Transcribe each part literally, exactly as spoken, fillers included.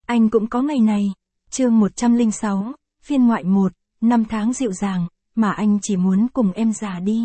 Anh cũng có ngày này. Chương một trăm lẻ sáu, phiên ngoại một, năm tháng dịu dàng, mà anh chỉ muốn cùng em già đi.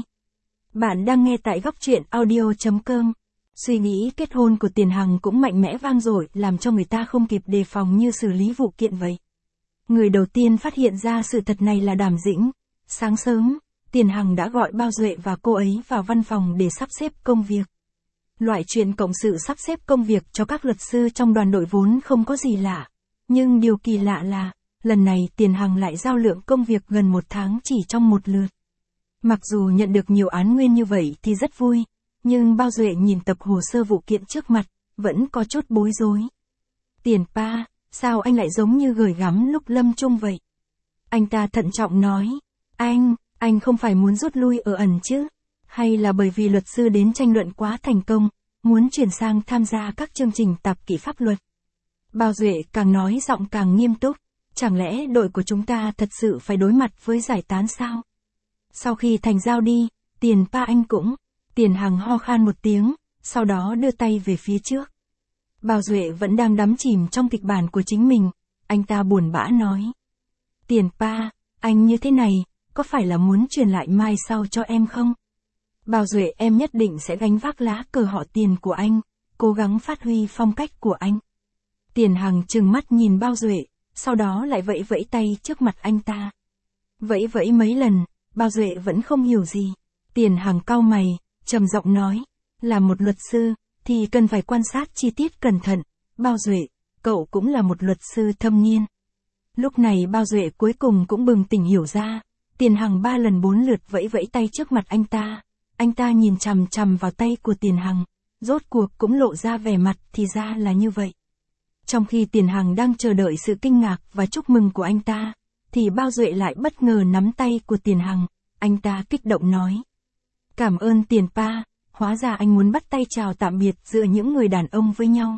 Bạn đang nghe tại góc truyện audio chấm com. Suy nghĩ kết hôn của Tiền Hằng cũng mạnh mẽ vang dội, làm cho người ta không kịp đề phòng như xử lý vụ kiện vậy. Người đầu tiên phát hiện ra sự thật này là Đàm Dĩnh. Sáng sớm, Tiền Hằng đã gọi Bao Duệ và cô ấy vào văn phòng để sắp xếp công việc. Loại chuyện cộng sự sắp xếp công việc cho các luật sư trong đoàn đội vốn không có gì lạ. Nhưng điều kỳ lạ là, lần này Tiền Hằng lại giao lượng công việc gần một tháng chỉ trong một lượt. Mặc dù nhận được nhiều án nguyên như vậy thì rất vui, nhưng Bao Duệ nhìn tập hồ sơ vụ kiện trước mặt, vẫn có chút bối rối. Tiền pa, sao anh lại giống như gửi gắm lúc lâm chung vậy? Anh ta thận trọng nói, anh, anh không phải muốn rút lui ở ẩn chứ? Hay là bởi vì luật sư đến tranh luận quá thành công, muốn chuyển sang tham gia các chương trình tạp kỹ pháp luật? Bao Duệ càng nói giọng càng nghiêm túc, chẳng lẽ đội của chúng ta thật sự phải đối mặt với giải tán sao? Sau khi thành giao đi, Tiền pa anh cũng, Tiền Hằng ho khan một tiếng, sau đó đưa tay về phía trước. Bao Duệ vẫn đang đắm chìm trong kịch bản của chính mình, anh ta buồn bã nói. Tiền pa, anh như thế này, có phải là muốn truyền lại mai sau cho em không? Bao Duệ, em nhất định sẽ gánh vác lá cờ họ Tiền của anh, cố gắng phát huy phong cách của anh. Tiền Hằng trừng mắt nhìn Bao Duệ, sau đó lại vẫy vẫy tay trước mặt anh ta. Vẫy vẫy mấy lần, Bao Duệ vẫn không hiểu gì. Tiền Hằng cau mày, trầm giọng nói, là một luật sư, thì cần phải quan sát chi tiết cẩn thận. Bao Duệ, cậu cũng là một luật sư thâm niên. Lúc này Bao Duệ cuối cùng cũng bừng tỉnh hiểu ra. Tiền Hằng ba lần bốn lượt vẫy vẫy tay trước mặt anh ta. Anh ta nhìn chằm chằm vào tay của Tiền Hằng, rốt cuộc cũng lộ ra vẻ mặt thì ra là như vậy. Trong khi Tiền Hằng đang chờ đợi sự kinh ngạc và chúc mừng của anh ta, thì Bao Duệ lại bất ngờ nắm tay của Tiền Hằng. Anh ta kích động nói, cảm ơn Tiền pa, hóa ra anh muốn bắt tay chào tạm biệt giữa những người đàn ông với nhau.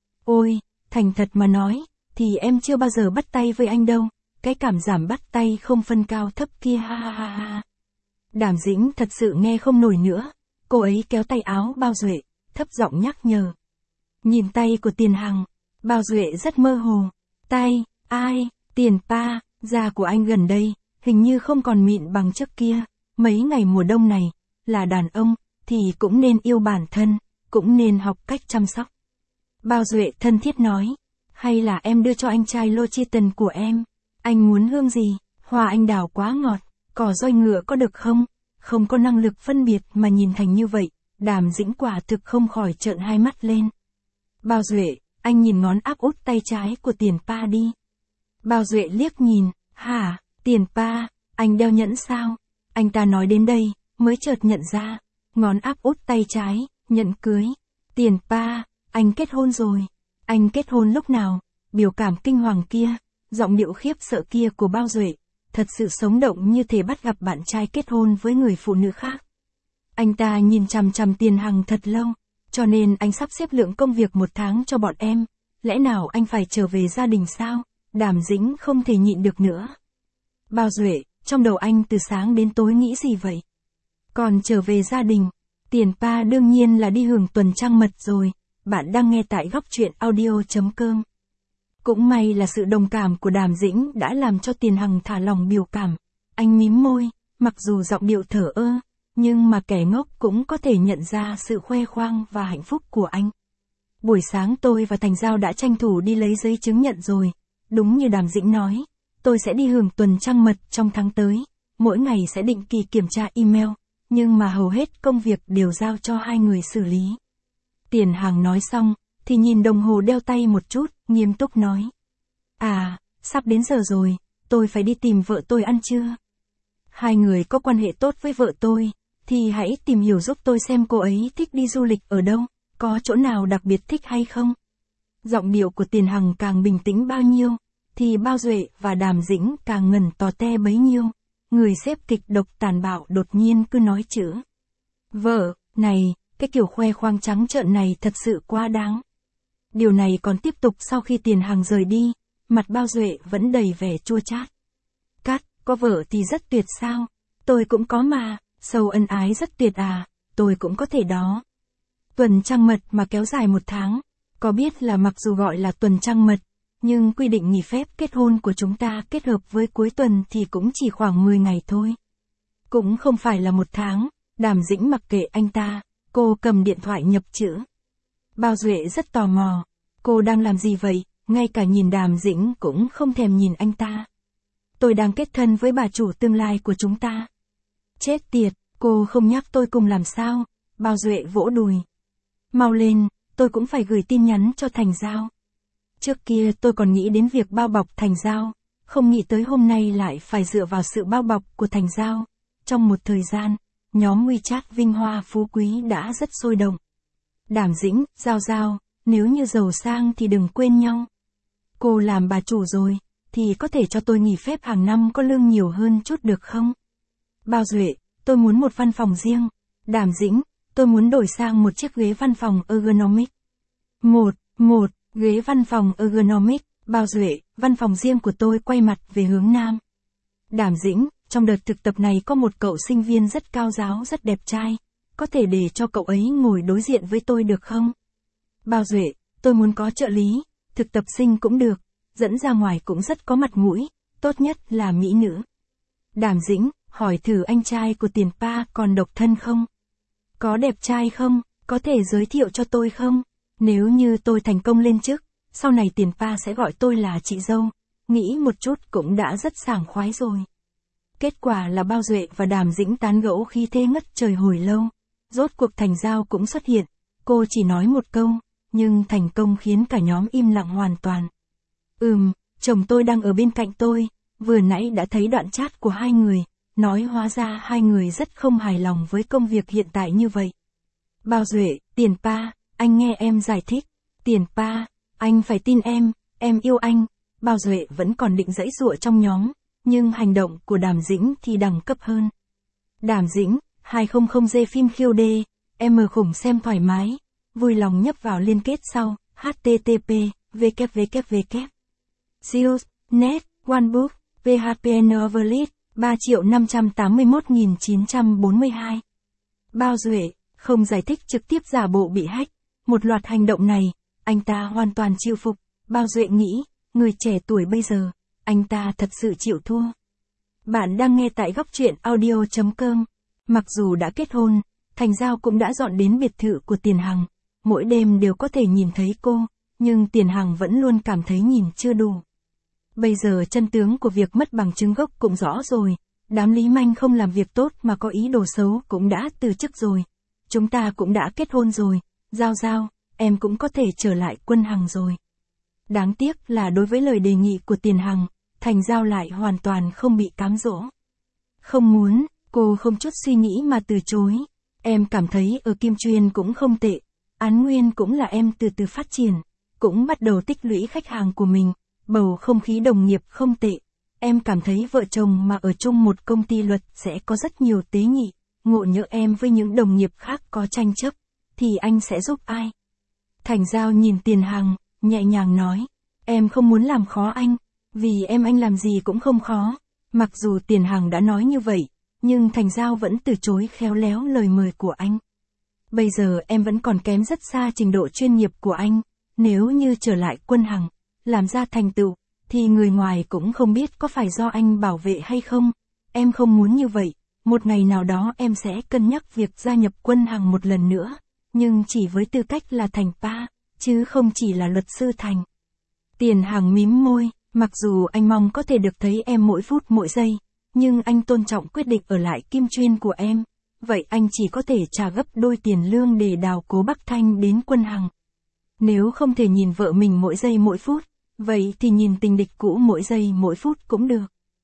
Ôi, thành thật mà nói, thì em chưa bao giờ bắt tay với anh đâu, cái cảm giảm bắt tay không phân cao thấp kia ha ha ha ha. Đàm Dĩnh thật sự nghe không nổi nữa, cô ấy kéo tay áo Bao Duệ, thấp giọng nhắc nhở. Nhìn tay của Tiền Hằng, Bao Duệ rất mơ hồ. Tay, ai, Tiền pa, da của anh gần đây, hình như không còn mịn bằng trước kia, mấy ngày mùa đông này, là đàn ông, thì cũng nên yêu bản thân, cũng nên học cách chăm sóc. Bao Duệ thân thiết nói, hay là em đưa cho anh chai L'Occitane của em, anh muốn hương gì, hoa anh đào quá ngọt, cỏ roi ngựa có được không? Không có năng lực phân biệt mà nhìn thành như vậy, Đàm Dĩnh quả thực không khỏi trợn hai mắt lên. Bao Duệ, anh nhìn ngón áp út tay trái của Tiền pa đi. Bao Duệ liếc nhìn, hả, Tiền pa, anh đeo nhẫn sao? Anh ta nói đến đây, mới chợt nhận ra, ngón áp út tay trái, nhẫn cưới. Tiền pa, anh kết hôn rồi. Anh kết hôn lúc nào? Biểu cảm kinh hoàng kia, giọng điệu khiếp sợ kia của Bao Duệ, thật sự sống động như thể bắt gặp bạn trai kết hôn với người phụ nữ khác. Anh ta nhìn chằm chằm Tiền Hằng thật lâu, cho nên anh sắp xếp lượng công việc một tháng cho bọn em. Lẽ nào anh phải trở về gia đình sao? Đàm Dĩnh không thể nhịn được nữa. Bao Duệ, trong đầu anh từ sáng đến tối nghĩ gì vậy? Còn trở về gia đình, Tiền pa đương nhiên là đi hưởng tuần trăng mật rồi. Bạn đang nghe tại góc truyện audio chấm com. Cũng may là sự đồng cảm của Đàm Dĩnh đã làm cho Tiền Hằng thả lòng biểu cảm. Anh mím môi, mặc dù giọng điệu thở ơ, nhưng mà kẻ ngốc cũng có thể nhận ra sự khoe khoang và hạnh phúc của anh. Buổi sáng tôi và Thành Giao đã tranh thủ đi lấy giấy chứng nhận rồi. Đúng như Đàm Dĩnh nói, tôi sẽ đi hưởng tuần trăng mật trong tháng tới. Mỗi ngày sẽ định kỳ kiểm tra email, nhưng mà hầu hết công việc đều giao cho hai người xử lý. Tiền Hằng nói xong, thì nhìn đồng hồ đeo tay một chút, nghiêm túc nói. À, sắp đến giờ rồi, tôi phải đi tìm vợ tôi ăn trưa. Hai người có quan hệ tốt với vợ tôi, thì hãy tìm hiểu giúp tôi xem cô ấy thích đi du lịch ở đâu, có chỗ nào đặc biệt thích hay không. Giọng điệu của Tiền Hằng càng bình tĩnh bao nhiêu, thì Bao Duệ và Đàm Dĩnh càng ngẩn tò te bấy nhiêu. Người xếp kịch độc tàn bạo đột nhiên cứ nói chữ vợ, này, cái kiểu khoe khoang trắng trợn này thật sự quá đáng. Điều này còn tiếp tục sau khi Tiền Hằng rời đi, mặt Bao Duệ vẫn đầy vẻ chua chát. Cát, có vợ thì rất tuyệt sao? Tôi cũng có mà, sâu ân ái rất tuyệt à, tôi cũng có thể đó. Tuần trăng mật mà kéo dài một tháng, có biết là mặc dù gọi là tuần trăng mật, nhưng quy định nghỉ phép kết hôn của chúng ta kết hợp với cuối tuần thì cũng chỉ khoảng mười ngày thôi. Cũng không phải là một tháng, Đàm Dĩnh mặc kệ anh ta, cô cầm điện thoại nhập chữ. Bao Duệ rất tò mò, cô đang làm gì vậy, ngay cả nhìn Đàm Dĩnh cũng không thèm nhìn anh ta. Tôi đang kết thân với bà chủ tương lai của chúng ta. Chết tiệt, cô không nhắc tôi cùng làm sao, Bao Duệ vỗ đùi. Mau lên, tôi cũng phải gửi tin nhắn cho Thành Giao. Trước kia tôi còn nghĩ đến việc bao bọc Thành Giao, không nghĩ tới hôm nay lại phải dựa vào sự bao bọc của Thành Giao. Trong một thời gian, nhóm WeChat Vinh Hoa Phú Quý đã rất sôi động. Đàm Dĩnh, Giao Giao, nếu như giàu sang thì đừng quên nhau. Cô làm bà chủ rồi, thì có thể cho tôi nghỉ phép hàng năm có lương nhiều hơn chút được không? Bao Duệ, tôi muốn một văn phòng riêng. Đàm Dĩnh, tôi muốn đổi sang một chiếc ghế văn phòng ergonomic. Một, một, ghế văn phòng ergonomic. Bao Duệ, văn phòng riêng của tôi quay mặt về hướng nam. Đàm Dĩnh, trong đợt thực tập này có một cậu sinh viên rất cao giáo rất đẹp trai, có thể để cho cậu ấy ngồi đối diện với tôi được không? Bao Duệ, tôi muốn có trợ lý, thực tập sinh cũng được, dẫn ra ngoài cũng rất có mặt mũi, tốt nhất là mỹ nữ. Đàm Dĩnh, hỏi thử anh trai của Tiền Pa còn độc thân không? Có đẹp trai không, có thể giới thiệu cho tôi không? Nếu như tôi thành công lên chức, sau này Tiền Pa sẽ gọi tôi là chị dâu, nghĩ một chút cũng đã rất sảng khoái rồi. Kết quả là Bao Duệ và Đàm Dĩnh tán gẫu khí thế ngất trời hồi lâu. Rốt cuộc Thành Giao cũng xuất hiện, cô chỉ nói một câu, nhưng thành công khiến cả nhóm im lặng hoàn toàn. Ừm, chồng tôi đang ở bên cạnh tôi, vừa nãy đã thấy đoạn chat của hai người, nói hóa ra hai người rất không hài lòng với công việc hiện tại như vậy. Bao Duệ, Tiền Pa, anh nghe em giải thích. Tiền Pa, anh phải tin em, em yêu anh. Bao Duệ vẫn còn định giãy giụa trong nhóm, nhưng hành động của Đàm Dĩnh thì đẳng cấp hơn. Đàm Dĩnh, hai không không G phim khiêu đê, em mở khủng xem thoải mái, vui lòng nhấp vào liên kết sau, http www Zeus, net, OneBook, pê hát pê en Overlead, ba triệu năm trăm tám mươi mốt nghìn chín trăm bốn mươi hai. Bao Duệ, không giải thích trực tiếp giả bộ bị hack, một loạt hành động này, anh ta hoàn toàn chịu phục. Bao Duệ nghĩ, người trẻ tuổi bây giờ, anh ta thật sự chịu thua. Bạn đang nghe tại góc truyện audio chấm com. Mặc dù đã kết hôn, Thành Giao cũng đã dọn đến biệt thự của Tiền Hằng, mỗi đêm đều có thể nhìn thấy cô, nhưng Tiền Hằng vẫn luôn cảm thấy nhìn chưa đủ. Bây giờ chân tướng của việc mất bằng chứng gốc cũng rõ rồi, đám Lý Manh không làm việc tốt mà có ý đồ xấu cũng đã từ chức rồi. Chúng ta cũng đã kết hôn rồi, Giao Giao, em cũng có thể trở lại Quân Hằng rồi. Đáng tiếc là đối với lời đề nghị của Tiền Hằng, Thành Giao lại hoàn toàn không bị cám dỗ. Không muốn, cô không chút suy nghĩ mà từ chối. Em cảm thấy ở Kim Chuyên cũng không tệ, Án Nguyên cũng là em từ từ phát triển, cũng bắt đầu tích lũy khách hàng của mình, bầu không khí đồng nghiệp không tệ. Em cảm thấy vợ chồng mà ở chung một công ty luật sẽ có rất nhiều tế nhị, ngộ nhỡ em với những đồng nghiệp khác có tranh chấp, thì anh sẽ giúp ai? Thành Giao nhìn Tiền Hằng, nhẹ nhàng nói, em không muốn làm khó anh, vì em anh làm gì cũng không khó. Mặc dù Tiền Hằng đã nói như vậy, nhưng Thành Giao vẫn từ chối khéo léo lời mời của anh. Bây giờ em vẫn còn kém rất xa trình độ chuyên nghiệp của anh, nếu như trở lại Quân Hằng, làm ra thành tựu, thì người ngoài cũng không biết có phải do anh bảo vệ hay không. Em không muốn như vậy, một ngày nào đó em sẽ cân nhắc việc gia nhập Quân Hằng một lần nữa, nhưng chỉ với tư cách là Thành Pa, chứ không chỉ là luật sư Thành. Tiền Hằng mím môi, mặc dù anh mong có thể được thấy em mỗi phút mỗi giây, nhưng anh tôn trọng quyết định ở lại Kim Chuyên của em, vậy anh chỉ có thể trả gấp đôi tiền lương để đào Cố Bắc Thanh đến Quân Hằng. Nếu không thể nhìn vợ mình mỗi giây mỗi phút, vậy thì nhìn tình địch cũ mỗi giây mỗi phút cũng được.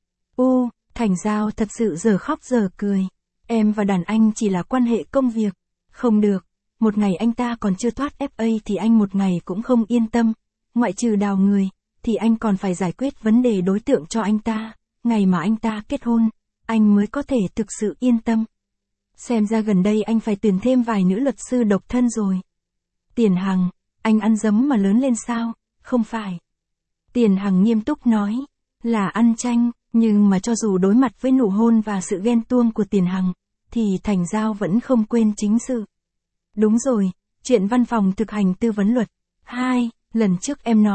U, Thành Giao thật sự giờ khóc giờ cười. Em và đàn anh chỉ là quan hệ công việc. Không được, một ngày anh ta còn chưa thoát ép a thì anh một ngày cũng không yên tâm. Ngoại trừ đào người, thì anh còn phải giải quyết vấn đề đối tượng cho anh ta. Ngày mà anh ta kết hôn, anh mới có thể thực sự yên tâm. Xem ra gần đây anh phải tuyển thêm vài nữ luật sư độc thân rồi. Tiền Hằng, anh ăn dấm mà lớn lên sao? Không phải. Tiền Hằng nghiêm túc nói, là ăn chanh, nhưng mà cho dù đối mặt với nụ hôn và sự ghen tuông của Tiền Hằng, thì Thành Giao vẫn không quên chính sự. Đúng rồi, chuyện văn phòng thực hành tư vấn luật. Hai, lần trước em nói,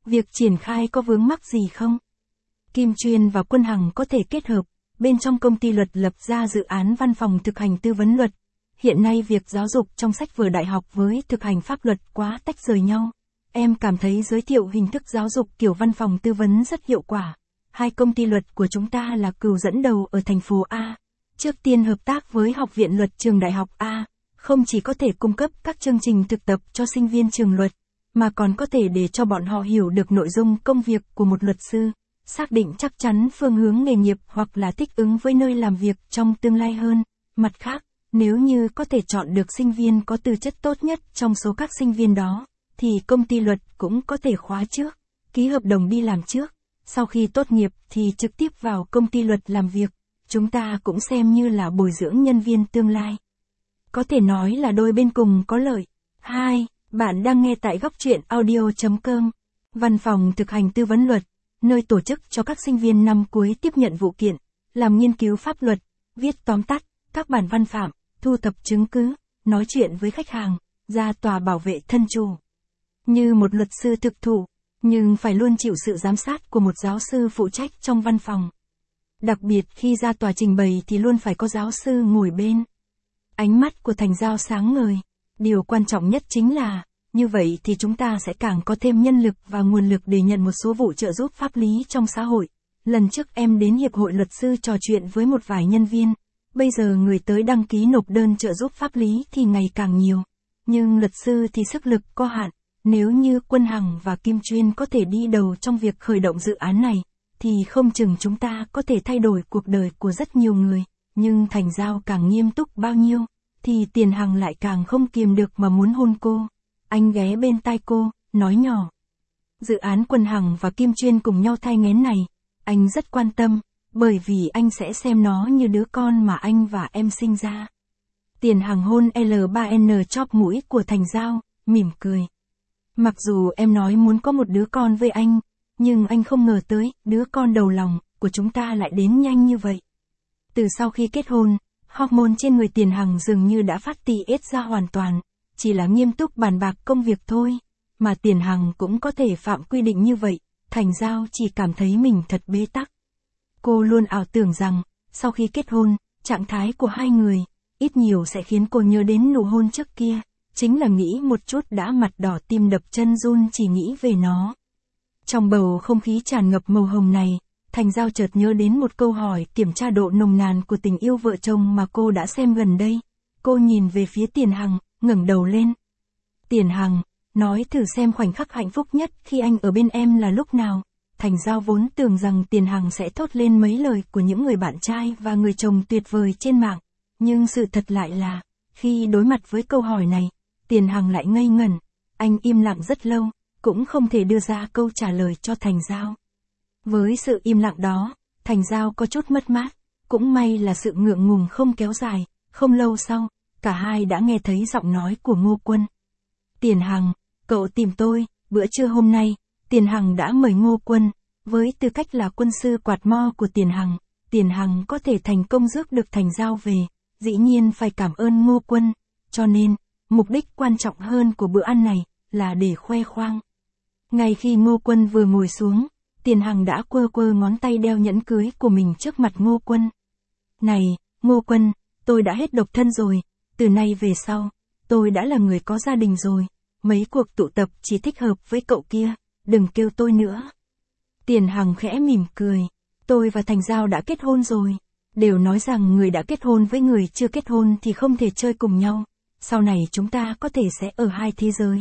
việc triển khai có vướng mắc gì không? Kim Chuyên và Quân Hằng có thể kết hợp, bên trong công ty luật lập ra dự án văn phòng thực hành tư vấn luật. Hiện nay việc giáo dục trong sách vở đại học với thực hành pháp luật quá tách rời nhau. Em cảm thấy giới thiệu hình thức giáo dục kiểu văn phòng tư vấn rất hiệu quả. Hai công ty luật của chúng ta là cừu dẫn đầu ở thành phố A. Trước tiên hợp tác với Học viện Luật trường Đại học A, không chỉ có thể cung cấp các chương trình thực tập cho sinh viên trường luật, mà còn có thể để cho bọn họ hiểu được nội dung công việc của một luật sư, xác định chắc chắn phương hướng nghề nghiệp hoặc là thích ứng với nơi làm việc trong tương lai hơn. Mặt khác, nếu như có thể chọn được sinh viên có tư chất tốt nhất trong số các sinh viên đó, thì công ty luật cũng có thể khóa trước, ký hợp đồng đi làm trước. Sau khi tốt nghiệp thì trực tiếp vào công ty luật làm việc, chúng ta cũng xem như là bồi dưỡng nhân viên tương lai. Có thể nói là đôi bên cùng có lợi. hai. Bạn đang nghe tại góc truyện audio chấm com. Văn phòng thực hành tư vấn luật, nơi tổ chức cho các sinh viên năm cuối tiếp nhận vụ kiện, làm nghiên cứu pháp luật, viết tóm tắt, các bản văn phạm, thu thập chứng cứ, nói chuyện với khách hàng, ra tòa bảo vệ thân chủ. Như một luật sư thực thụ, nhưng phải luôn chịu sự giám sát của một giáo sư phụ trách trong văn phòng. Đặc biệt khi ra tòa trình bày thì luôn phải có giáo sư ngồi bên. Ánh mắt của Thành Giao sáng ngời. Điều quan trọng nhất chính là, như vậy thì chúng ta sẽ càng có thêm nhân lực và nguồn lực để nhận một số vụ trợ giúp pháp lý trong xã hội. Lần trước em đến Hiệp hội Luật sư trò chuyện với một vài nhân viên. Bây giờ người tới đăng ký nộp đơn trợ giúp pháp lý thì ngày càng nhiều. Nhưng luật sư thì sức lực có hạn. Nếu như Quân Hằng và Kim Chuyên có thể đi đầu trong việc khởi động dự án này, thì không chừng chúng ta có thể thay đổi cuộc đời của rất nhiều người. Nhưng Thành Giao càng nghiêm túc bao nhiêu, thì Tiền Hằng lại càng không kiềm được mà muốn hôn cô. Anh ghé bên tai cô, nói nhỏ. Dự án Quân Hằng và Kim Chuyên cùng nhau thai nghén này, anh rất quan tâm, bởi vì anh sẽ xem nó như đứa con mà anh và em sinh ra. Tiền Hằng hôn L ba N chóp mũi của Thành Giao, mỉm cười. Mặc dù em nói muốn có một đứa con với anh, nhưng anh không ngờ tới, đứa con đầu lòng của chúng ta lại đến nhanh như vậy. Từ sau khi kết hôn, hormone trên người Tiền Hằng dường như đã phát tiết ra hoàn toàn, chỉ là nghiêm túc bàn bạc công việc thôi, mà Tiền Hằng cũng có thể phạm quy định như vậy. Thành Giao chỉ cảm thấy mình thật bế tắc. Cô luôn ảo tưởng rằng, sau khi kết hôn, trạng thái của hai người, ít nhiều sẽ khiến cô nhớ đến nụ hôn trước kia, chính là nghĩ một chút đã mặt đỏ tim đập chân run chỉ nghĩ về nó. Trong bầu không khí tràn ngập màu hồng này, Thành Giao chợt nhớ đến một câu hỏi kiểm tra độ nồng nàn của tình yêu vợ chồng mà cô đã xem gần đây. Cô nhìn về phía Tiền Hằng, ngẩng đầu lên. Tiền Hằng, nói thử xem khoảnh khắc hạnh phúc nhất khi anh ở bên em là lúc nào. Thành Giao vốn tưởng rằng Tiền Hằng sẽ thốt lên mấy lời của những người bạn trai và người chồng tuyệt vời trên mạng. Nhưng sự thật lại là, khi đối mặt với câu hỏi này, Tiền Hằng lại ngây ngẩn. Anh im lặng rất lâu, cũng không thể đưa ra câu trả lời cho Thành Giao. Với sự im lặng đó, Thành Giao có chút mất mát. Cũng may là sự ngượng ngùng không kéo dài. Không lâu sau, cả hai đã nghe thấy giọng nói của Ngô Quân. Tiền Hằng, cậu tìm tôi. Bữa trưa hôm nay, Tiền Hằng đã mời Ngô Quân. Với tư cách là quân sư quạt mo của Tiền Hằng, Tiền Hằng có thể thành công rước được Thành Giao về, dĩ nhiên phải cảm ơn Ngô Quân. Cho nên, mục đích quan trọng hơn của bữa ăn này là để khoe khoang. Ngay khi Ngô Quân vừa ngồi xuống, Tiền Hằng đã quơ quơ ngón tay đeo nhẫn cưới của mình trước mặt Ngô Quân. Này, Ngô Quân, tôi đã hết độc thân rồi, từ nay về sau, tôi đã là người có gia đình rồi, mấy cuộc tụ tập chỉ thích hợp với cậu kia, đừng kêu tôi nữa. Tiền Hằng khẽ mỉm cười, tôi và Thành Giao đã kết hôn rồi, đều nói rằng người đã kết hôn với người chưa kết hôn thì không thể chơi cùng nhau, sau này chúng ta có thể sẽ ở hai thế giới.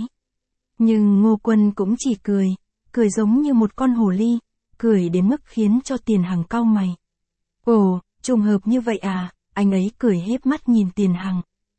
Nhưng Ngô Quân cũng chỉ cười, cười giống như một con hồ ly, cười đến mức khiến cho Tiền Hằng cau mày. Ồ, trùng hợp như vậy à, anh ấy cười híp mắt nhìn Tiền Hằng.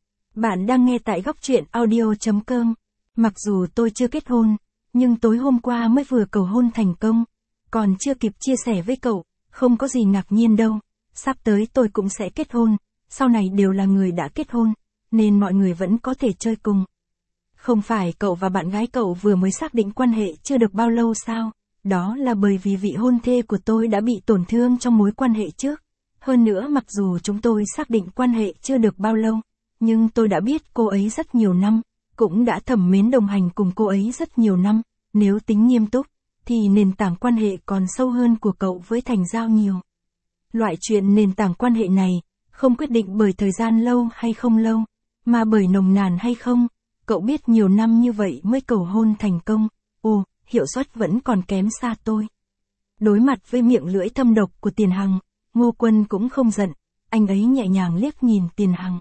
Bạn đang nghe tại góc truyện audio chấm com. Mặc dù tôi chưa kết hôn, nhưng tối hôm qua mới vừa cầu hôn thành công, còn chưa kịp chia sẻ với cậu, không có gì ngạc nhiên đâu, sắp tới tôi cũng sẽ kết hôn, sau này đều là người đã kết hôn, nên mọi người vẫn có thể chơi cùng. Không phải cậu và bạn gái cậu vừa mới xác định quan hệ chưa được bao lâu sao? Đó là bởi vì vị hôn thê của tôi đã bị tổn thương trong mối quan hệ trước. Hơn nữa mặc dù chúng tôi xác định quan hệ chưa được bao lâu, nhưng tôi đã biết cô ấy rất nhiều năm, cũng đã thầm mến đồng hành cùng cô ấy rất nhiều năm. Nếu tính nghiêm túc, thì nền tảng quan hệ còn sâu hơn của cậu với Thành Giao nhiều. Loại chuyện nền tảng quan hệ này, không quyết định bởi thời gian lâu hay không lâu, mà bởi nồng nàn hay không. Cậu biết nhiều năm như vậy mới cầu hôn thành công, ồ, hiệu suất vẫn còn kém xa tôi. Đối mặt với miệng lưỡi thâm độc của Tiền Hằng, Ngô Quân cũng không giận, anh ấy nhẹ nhàng liếc nhìn Tiền Hằng.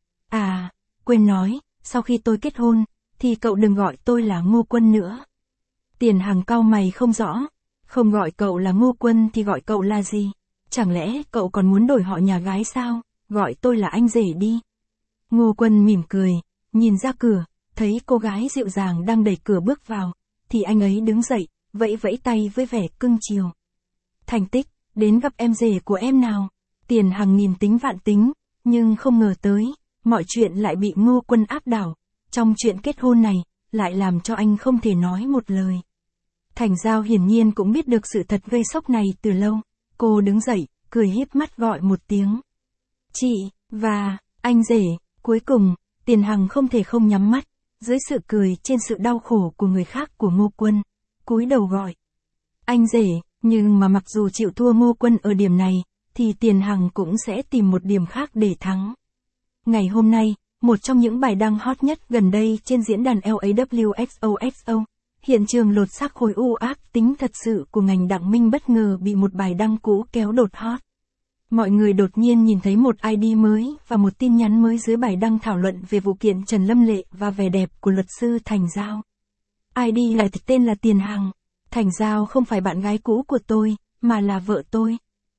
À, quên nói, sau khi tôi kết hôn, thì cậu đừng gọi tôi là Ngô Quân nữa. Tiền Hằng cau mày không rõ, không gọi cậu là Ngô Quân thì gọi cậu là gì? Chẳng lẽ cậu còn muốn đổi họ nhà gái sao? Gọi tôi là anh rể đi. Ngô Quân mỉm cười, nhìn ra cửa, thấy cô gái dịu dàng đang đẩy cửa bước vào, thì anh ấy đứng dậy, vẫy vẫy tay với vẻ cưng chiều. Thành Tích, đến gặp em rể của em nào. Tiền Hằng nghìn tính vạn tính, nhưng không ngờ tới, mọi chuyện lại bị Ngô Quân áp đảo. Trong chuyện kết hôn này, lại làm cho anh không thể nói một lời. Thành Giao hiển nhiên cũng biết được sự thật gây sốc này từ lâu. Cô đứng dậy, cười híp mắt gọi một tiếng. Chị, và, anh rể. Cuối cùng, Tiền Hằng không thể không nhắm mắt, dưới sự cười trên sự đau khổ của người khác của Ngô Quân, cúi đầu gọi. Anh rể, nhưng mà mặc dù chịu thua Ngô Quân ở điểm này, thì Tiền Hằng cũng sẽ tìm một điểm khác để thắng. Ngày hôm nay, một trong những bài đăng hot nhất gần đây trên diễn đàn L A W X O X O, hiện trường lột xác khối u ác tính thật sự của ngành Đặng Minh bất ngờ bị một bài đăng cũ kéo đột hot. Mọi người đột nhiên nhìn thấy một I D mới và một tin nhắn mới dưới bài đăng thảo luận về vụ kiện Trần Lâm Lệ và vẻ đẹp của luật sư Thành Giao. I D lại tên là Tiền Hằng. Thành Giao không phải bạn gái cũ của tôi, mà là vợ tôi.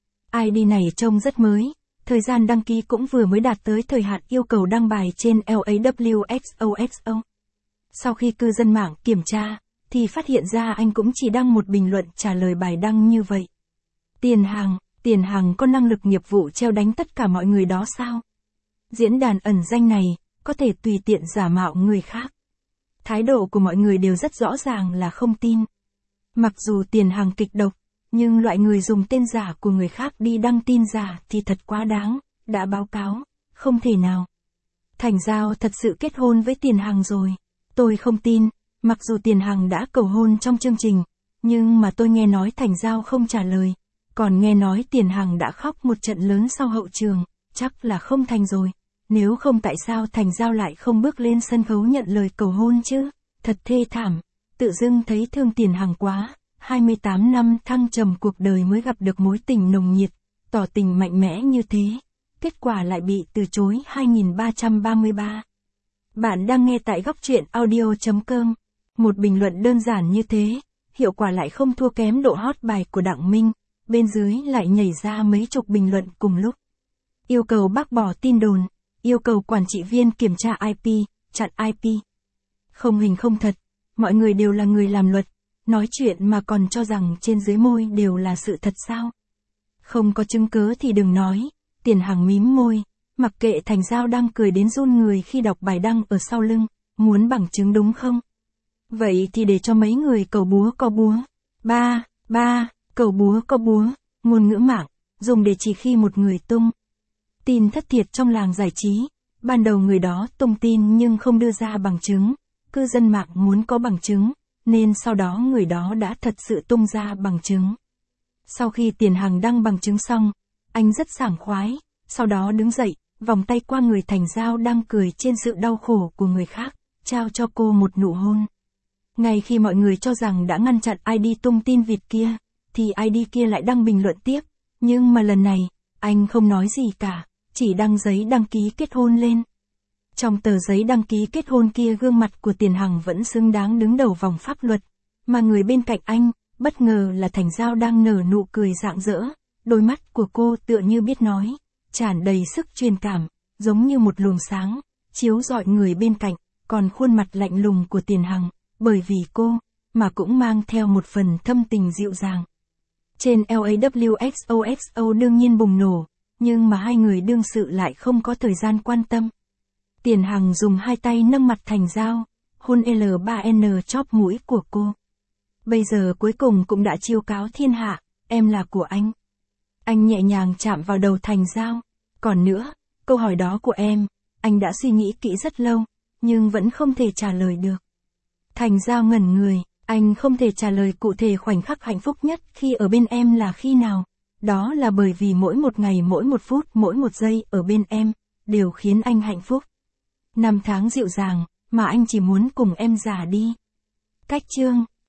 I D này trông rất mới, thời gian đăng ký cũng vừa mới đạt tới thời hạn yêu cầu đăng bài trên L A W X O X O. Sau khi cư dân mạng kiểm tra, thì phát hiện ra anh cũng chỉ đăng một bình luận trả lời bài đăng như vậy. Tiền Hằng, Tiền Hằng có năng lực nghiệp vụ treo đánh tất cả mọi người đó sao? Diễn đàn ẩn danh này, có thể tùy tiện giả mạo người khác. Thái độ của mọi người đều rất rõ ràng là không tin. Mặc dù Tiền Hằng kịch độc, nhưng loại người dùng tên giả của người khác đi đăng tin giả thì thật quá đáng, đã báo cáo, không thể nào. Thành Giao thật sự kết hôn với Tiền Hằng rồi. Tôi không tin, mặc dù Tiền Hằng đã cầu hôn trong chương trình, nhưng mà tôi nghe nói Thành Giao không trả lời, còn nghe nói Tiền Hằng đã khóc một trận lớn sau hậu trường, chắc là không thành rồi. Nếu không tại sao Thành Giao lại không bước lên sân khấu nhận lời cầu hôn chứ? Thật thê thảm, tự dưng thấy thương Tiền Hằng quá. hai mươi tám năm thăng trầm cuộc đời mới gặp được mối tình nồng nhiệt, tỏ tình mạnh mẽ như thế. Kết quả lại bị từ chối hai nghìn ba trăm ba mươi ba. Bạn đang nghe tại góc truyện audio chấm com. Một bình luận đơn giản như thế, hiệu quả lại không thua kém độ hot bài của Đặng Minh, bên dưới lại nhảy ra mấy chục bình luận cùng lúc. Yêu cầu bác bỏ tin đồn, yêu cầu quản trị viên kiểm tra I P, chặn I P. Không hình không thật, mọi người đều là người làm luật, nói chuyện mà còn cho rằng trên dưới môi đều là sự thật sao? Không có chứng cớ thì đừng nói. Tiền Hằng mím môi, mặc kệ Thành Giao đang cười đến run người khi đọc bài đăng ở sau lưng, muốn bằng chứng đúng không? Vậy thì để cho mấy người cầu búa có búa. Ba, ba, cầu búa có búa, ngôn ngữ mạng, dùng để chỉ khi một người tung tin thất thiệt trong làng giải trí. Ban đầu người đó tung tin nhưng không đưa ra bằng chứng, cư dân mạng muốn có bằng chứng, nên sau đó người đó đã thật sự tung ra bằng chứng. Sau khi Tiền Hằng đăng bằng chứng xong, anh rất sảng khoái, sau đó đứng dậy, vòng tay qua người Thành Giao đang cười trên sự đau khổ của người khác, trao cho cô một nụ hôn. Ngay khi mọi người cho rằng đã ngăn chặn I D tung tin vịt kia, thì I D kia lại đăng bình luận tiếp, nhưng mà lần này, anh không nói gì cả, chỉ đăng giấy đăng ký kết hôn lên. Trong tờ giấy đăng ký kết hôn kia gương mặt của Tiền Hằng vẫn xứng đáng đứng đầu vòng pháp luật, mà người bên cạnh anh, bất ngờ là Thành Giao đang nở nụ cười rạng rỡ, đôi mắt của cô tựa như biết nói, tràn đầy sức truyền cảm, giống như một luồng sáng, chiếu rọi người bên cạnh, còn khuôn mặt lạnh lùng của Tiền Hằng, bởi vì cô, mà cũng mang theo một phần thâm tình dịu dàng. Trên L A W X O X O đương nhiên bùng nổ, nhưng mà hai người đương sự lại không có thời gian quan tâm. Tiền Hằng dùng hai tay nâng mặt Thành Giao, hôn L ba N chóp mũi của cô. Bây giờ cuối cùng cũng đã chiêu cáo thiên hạ, em là của anh. Anh nhẹ nhàng chạm vào đầu Thành Giao. Còn nữa, câu hỏi đó của em, anh đã suy nghĩ kỹ rất lâu, nhưng vẫn không thể trả lời được. Thành Giao ngẩn người, Anh không thể trả lời cụ thể khoảnh khắc hạnh phúc nhất khi ở bên em là khi nào. Đó là bởi vì mỗi một ngày, mỗi một phút, mỗi một giây ở bên em, đều khiến anh hạnh phúc. Năm tháng dịu dàng, mà anh chỉ muốn cùng em già đi. Cách chương